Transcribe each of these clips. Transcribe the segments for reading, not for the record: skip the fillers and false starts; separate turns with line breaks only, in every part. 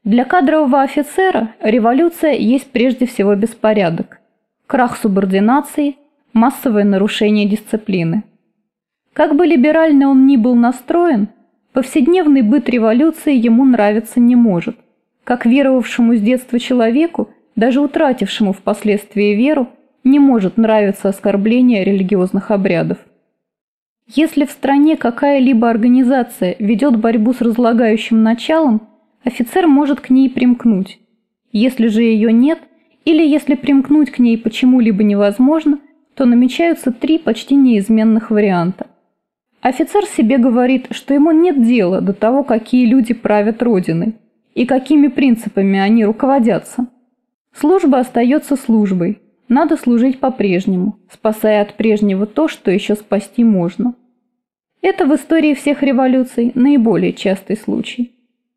Для кадрового офицера революция есть прежде всего беспорядок, крах субординации, массовое нарушение дисциплины. Как бы либерально он ни был настроен, повседневный быт революции ему нравиться не может. Как веровавшему с детства человеку, даже утратившему впоследствии веру, не может нравиться оскорбление религиозных обрядов. Если в стране какая-либо организация ведет борьбу с разлагающим началом, офицер может к ней примкнуть. Если же ее нет, или если примкнуть к ней почему-либо невозможно, то намечаются три почти неизменных варианта. Офицер себе говорит, что ему нет дела до того, какие люди правят Родиной и какими принципами они руководятся. Служба остается службой, надо служить по-прежнему, спасая от прежнего то, что еще спасти можно. Это в истории всех революций наиболее частый случай.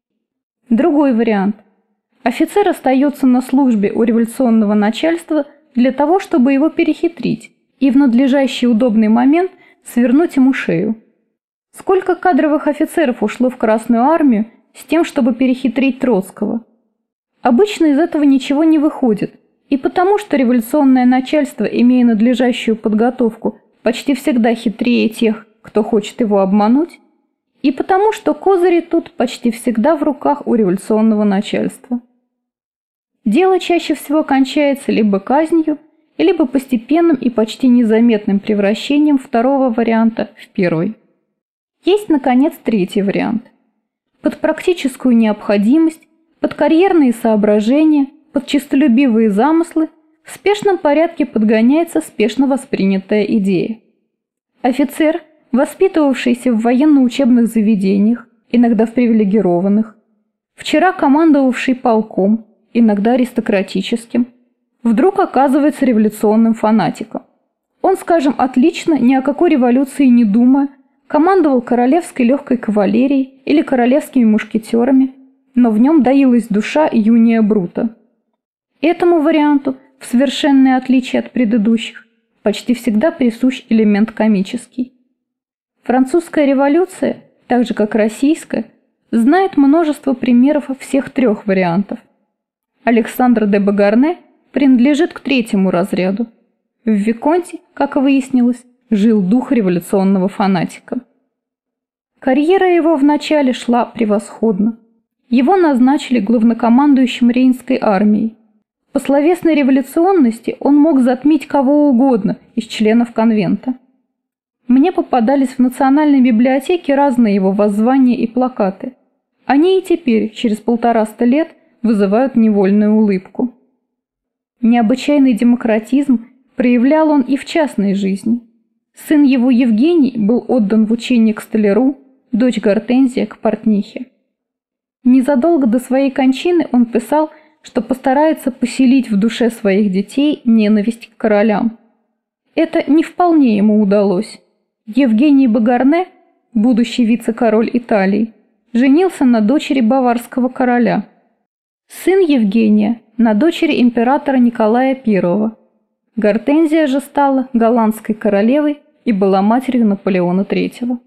Другой вариант. Офицер остается на службе у революционного начальства для того, чтобы его перехитрить и в надлежащий удобный момент свернуть ему шею. Сколько кадровых офицеров ушло в Красную армию с тем, чтобы перехитрить Троцкого? Обычно из этого ничего не выходит, и потому что революционное начальство, имея надлежащую подготовку, почти всегда хитрее тех, кто хочет его обмануть, и потому что козыри тут почти всегда в руках у революционного начальства. Дело чаще всего кончается либо казнью, либо постепенным и почти незаметным превращением второго варианта в первый. Есть, наконец, третий вариант. Под практическую необходимость, под карьерные соображения, под честолюбивые замыслы в спешном порядке подгоняется спешно воспринятая идея. Офицер, воспитывавшийся в военно-учебных заведениях, иногда в привилегированных, вчера командовавший полком, иногда аристократическим, вдруг оказывается революционным фанатиком. Он, скажем, отлично, ни о какой революции не думая, командовал королевской легкой кавалерией или королевскими мушкетерами, но в нем доилась душа Юния Брута. Этому варианту, в совершенное отличие от предыдущих, почти всегда присущ элемент комический. Французская революция, так же как российская, знает множество примеров всех трех вариантов. Александр де Багарне принадлежит к третьему разряду. В Виконте, как выяснилось, жил дух революционного фанатика. Карьера его вначале шла превосходно. Его назначили главнокомандующим Рейнской армией. По словесной революционности он мог затмить кого угодно из членов конвента. Мне попадались в Национальной библиотеке разные его воззвания и плакаты. Они и теперь, через 150 лет, вызывают невольную улыбку. Необычайный демократизм проявлял он и в частной жизни. Сын его Евгений был отдан в учение к столяру, дочь Гортензия к портнихе. Незадолго до своей кончины он писал, что постарается поселить в душе своих детей ненависть к королям. Это не вполне ему удалось. Евгений Багарне, будущий вице-король Италии, женился на дочери баварского короля. Сын Евгения на дочери императора Николая I. Гортензия же стала голландской королевой и была матерью Наполеона III.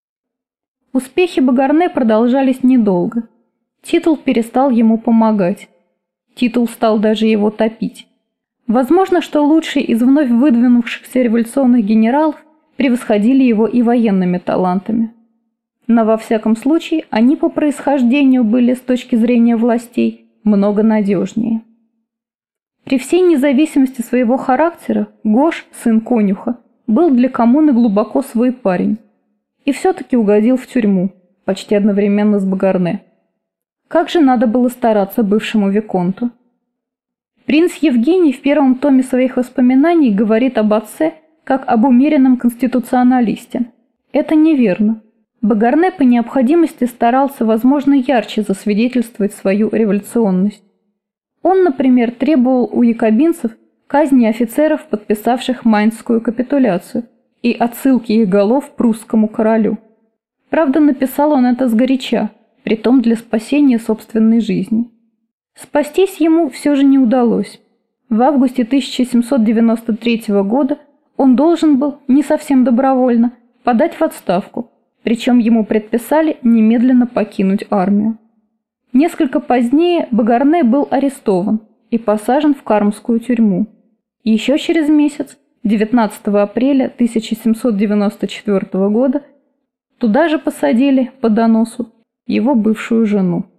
Успехи Багарне продолжались недолго. Титул перестал ему помогать. Титул стал даже его топить. Возможно, что лучшие из вновь выдвинувшихся революционных генералов превосходили его и военными талантами. Но во всяком случае они по происхождению были с точки зрения властей много надежнее. При всей независимости своего характера Гош, сын конюха, был для коммуны глубоко свой парень и все-таки угодил в тюрьму, почти одновременно с Багарне. Как же надо было стараться бывшему виконту? Принц Евгений в первом томе своих воспоминаний говорит об отце как об умеренном конституционалисте. Это неверно. Багарне по необходимости старался, возможно, ярче засвидетельствовать свою революционность. Он, например, требовал у якобинцев казни офицеров, подписавших Майнскую капитуляцию, и отсылки их голов прусскому королю. Правда, написал он это сгоряча, притом для спасения собственной жизни. Спастись ему все же не удалось. В августе 1793 года он должен был, не совсем добровольно, подать в отставку, причем ему предписали немедленно покинуть армию. Несколько позднее Багарне был арестован и посажен в Кармскую тюрьму. Еще через месяц, 19 апреля 1794 года, туда же посадили по доносу его бывшую жену.